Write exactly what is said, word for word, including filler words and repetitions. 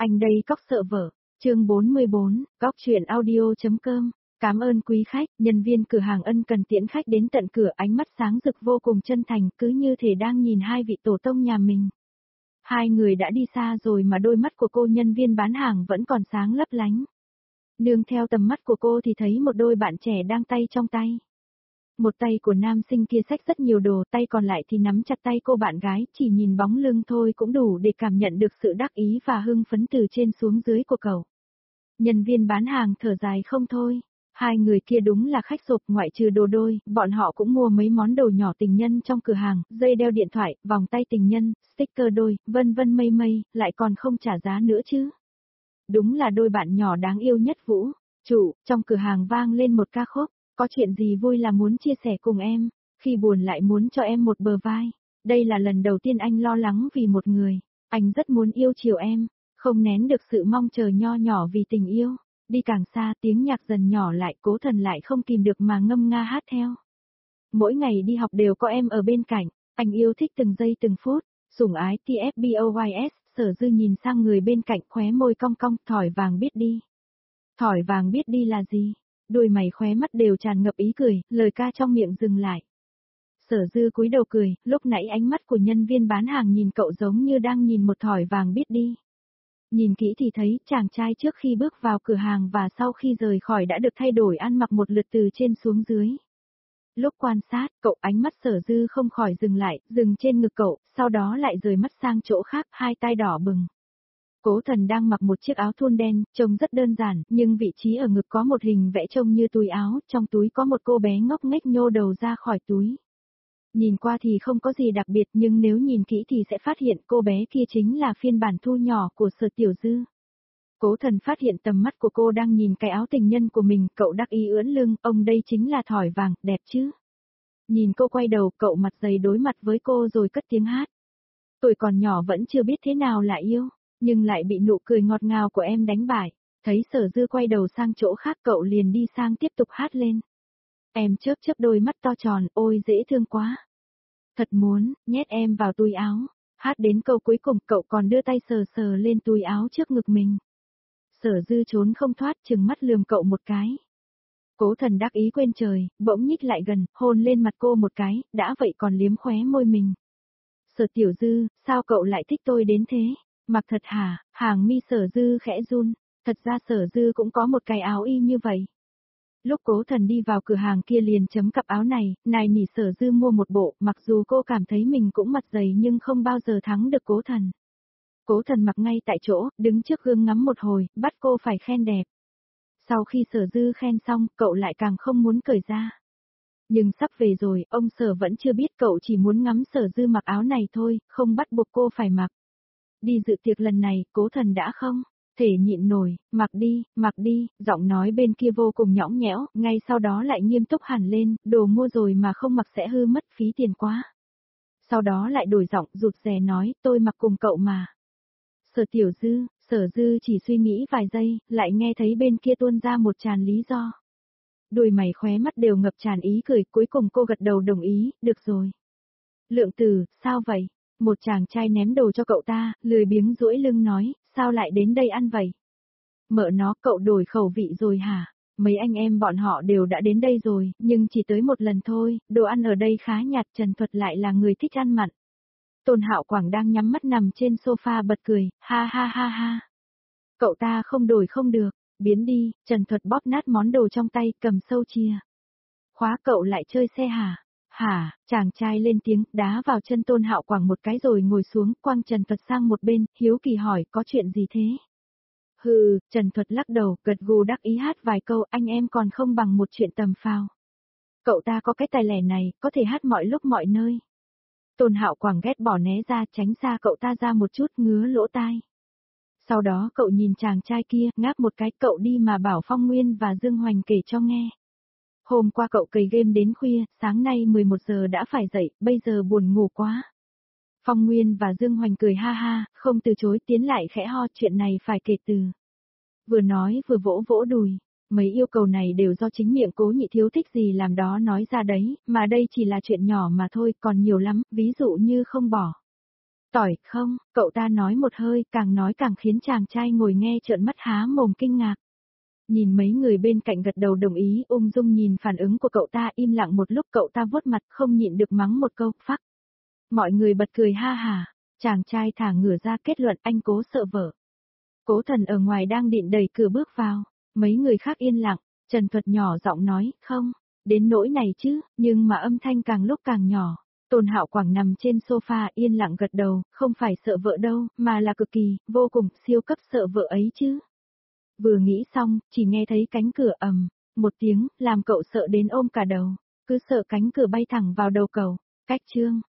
Anh đây cóc sợ vợ. Chương bốn mươi bốn, cóc truyện audio.com. Cảm ơn quý khách, nhân viên cửa hàng ân cần tiễn khách đến tận cửa, ánh mắt sáng rực vô cùng chân thành, cứ như thể đang nhìn hai vị tổ tông nhà mình. Hai người đã đi xa rồi mà đôi mắt của cô nhân viên bán hàng vẫn còn sáng lấp lánh. Nương theo tầm mắt của cô thì thấy một đôi bạn trẻ đang tay trong tay. Một tay của nam sinh kia xách rất nhiều đồ, tay còn lại thì nắm chặt tay cô bạn gái, chỉ nhìn bóng lưng thôi cũng đủ để cảm nhận được sự đắc ý và hưng phấn từ trên xuống dưới của cậu. Nhân viên bán hàng thở dài không thôi, hai người kia đúng là khách sộp, ngoại trừ đồ đôi, bọn họ cũng mua mấy món đồ nhỏ tình nhân trong cửa hàng, dây đeo điện thoại, vòng tay tình nhân, sticker đôi, vân vân mây mây, lại còn không trả giá nữa chứ. Đúng là đôi bạn nhỏ đáng yêu nhất Vũ. Chủ, trong cửa hàng vang lên một ca khúc. Có chuyện gì vui là muốn chia sẻ cùng em, khi buồn lại muốn cho em một bờ vai. Đây là lần đầu tiên anh lo lắng vì một người, anh rất muốn yêu chiều em, không nén được sự mong chờ nho nhỏ vì tình yêu. Đi càng xa tiếng nhạc dần nhỏ lại, Cố Thần lại không kìm được mà ngâm nga hát theo. Mỗi ngày đi học đều có em ở bên cạnh, anh yêu thích từng giây từng phút, sủng ái tê ép boys. Sở Dư nhìn sang người bên cạnh, khóe môi cong cong, thỏi vàng biết đi. Thỏi vàng biết đi là gì? Đôi mày khóe mắt đều tràn ngập ý cười, lời ca trong miệng dừng lại. Sở Dư cúi đầu cười, lúc nãy ánh mắt của nhân viên bán hàng nhìn cậu giống như đang nhìn một thỏi vàng biết đi. Nhìn kỹ thì thấy chàng trai trước khi bước vào cửa hàng và sau khi rời khỏi đã được thay đổi ăn mặc một lượt từ trên xuống dưới. Lúc quan sát, cậu ánh mắt Sở Dư không khỏi dừng lại, dừng trên ngực cậu, sau đó lại rời mắt sang chỗ khác, hai tay đỏ bừng. Cố Thần đang mặc một chiếc áo thun đen, trông rất đơn giản, nhưng vị trí ở ngực có một hình vẽ trông như túi áo, trong túi có một cô bé ngốc nghếch nhô đầu ra khỏi túi. Nhìn qua thì không có gì đặc biệt, nhưng nếu nhìn kỹ thì sẽ phát hiện cô bé kia chính là phiên bản thu nhỏ của Sở Tiểu Dư. Cố Thần phát hiện tầm mắt của cô đang nhìn cái áo tình nhân của mình, cậu đắc ý ưỡn lưng, ông đây chính là thỏi vàng, đẹp chứ. Nhìn cô quay đầu, cậu mặt dày đối mặt với cô rồi cất tiếng hát. Tuổi còn nhỏ vẫn chưa biết thế nào là yêu, nhưng lại bị nụ cười ngọt ngào của em đánh bại. Thấy Sở Dư quay đầu sang chỗ khác, cậu liền đi sang tiếp tục hát lên. Em chớp chớp đôi mắt to tròn, ôi dễ thương quá. Thật muốn, nhét em vào túi áo. Hát đến câu cuối cùng, cậu còn đưa tay sờ sờ lên túi áo trước ngực mình. Sở Dư trốn không thoát, trừng mắt lườm cậu một cái. Cố Thần đắc ý quên trời, bỗng nhích lại gần, hôn lên mặt cô một cái, đã vậy còn liếm khóe môi mình. Sở Tiểu Dư, sao cậu lại thích tôi đến thế? Mặc thật hả? Hàng mi Sở Dư khẽ run, thật ra Sở Dư cũng có một cái áo y như vậy. Lúc Cố Thần đi vào cửa hàng kia liền chấm cặp áo này, nài nỉ Sở Dư mua một bộ, mặc dù cô cảm thấy mình cũng mặt dày nhưng không bao giờ thắng được Cố Thần. Cố Thần mặc ngay tại chỗ, đứng trước gương ngắm một hồi, bắt cô phải khen đẹp. Sau khi Sở Dư khen xong, cậu lại càng không muốn cởi ra. Nhưng sắp về rồi, ông Sở vẫn chưa biết cậu chỉ muốn ngắm Sở Dư mặc áo này thôi, không bắt buộc cô phải mặc. Đi dự tiệc lần này, Cố Thần đã không thể nhịn nổi, mặc đi, mặc đi, giọng nói bên kia vô cùng nhõng nhẽo, ngay sau đó lại nghiêm túc hẳn lên, đồ mua rồi mà không mặc sẽ hư mất, phí tiền quá. Sau đó lại đổi giọng, rụt rè nói, tôi mặc cùng cậu mà. Sở Tiểu Dư, Sở Dư chỉ suy nghĩ vài giây, lại nghe thấy bên kia tuôn ra một tràn lý do. Đôi mày khóe mắt đều ngập tràn ý cười, cuối cùng cô gật đầu đồng ý, được rồi. Lượng Tử, sao vậy? Một chàng trai ném đồ cho cậu ta, lười biếng duỗi lưng nói, sao lại đến đây ăn vậy? Mợ nó, cậu đổi khẩu vị rồi hả? Mấy anh em bọn họ đều đã đến đây rồi, nhưng chỉ tới một lần thôi, đồ ăn ở đây khá nhạt, Trần Thuật lại là người thích ăn mặn. Tôn Hạo Quảng đang nhắm mắt nằm trên sofa bật cười, ha ha ha ha. Cậu ta không đổi không được, biến đi, Trần Thuật bóp nát món đồ trong tay, cầm sâu chia. Khóa cậu lại chơi xe hả? Hả, chàng trai lên tiếng, đá vào chân Tôn Hạo Quảng một cái rồi ngồi xuống, quăng Trần Thuật sang một bên, hiếu kỳ hỏi, có chuyện gì thế? Hừ, Trần Thuật lắc đầu, gật gù đắc ý hát vài câu, anh em còn không bằng một chuyện tầm phào. Cậu ta có cái tài lẻ này, có thể hát mọi lúc mọi nơi. Tôn Hạo Quảng ghét bỏ né ra, tránh xa cậu ta ra một chút, ngứa lỗ tai. Sau đó cậu nhìn chàng trai kia, ngáp một cái, cậu đi mà bảo Phong Nguyên và Dương Hoành kể cho nghe. Hôm qua cậu cày game đến khuya, sáng nay mười một giờ đã phải dậy, bây giờ buồn ngủ quá. Phong Nguyên và Dương Hoành cười ha ha, không từ chối, tiến lại khẽ ho, chuyện này phải kể từ. Vừa nói vừa vỗ vỗ đùi, mấy yêu cầu này đều do chính miệng Cố Nhị Thiếu thích gì làm đó nói ra đấy, mà đây chỉ là chuyện nhỏ mà thôi, còn nhiều lắm, ví dụ như không bỏ. Tỏi không, cậu ta nói một hơi, càng nói càng khiến chàng trai ngồi nghe trợn mắt há mồm kinh ngạc. Nhìn mấy người bên cạnh gật đầu đồng ý, ung dung nhìn phản ứng của cậu ta, im lặng một lúc cậu ta vuốt mặt không nhịn được mắng một câu, phắc. Mọi người bật cười ha hả, chàng trai thả ngửa ra kết luận anh Cố sợ vợ. Cố Thần ở ngoài đang định đẩy cửa bước vào, mấy người khác yên lặng, Trần Thuật nhỏ giọng nói, không, đến nỗi này chứ, nhưng mà âm thanh càng lúc càng nhỏ. Tôn Hạo Quảng nằm trên sofa yên lặng gật đầu, không phải sợ vợ đâu, mà là cực kỳ, vô cùng, siêu cấp sợ vợ ấy chứ. Vừa nghĩ xong, chỉ nghe thấy cánh cửa ầm, một tiếng, làm cậu sợ đến ôm cả đầu, cứ sợ cánh cửa bay thẳng vào đầu cậu. Cách chương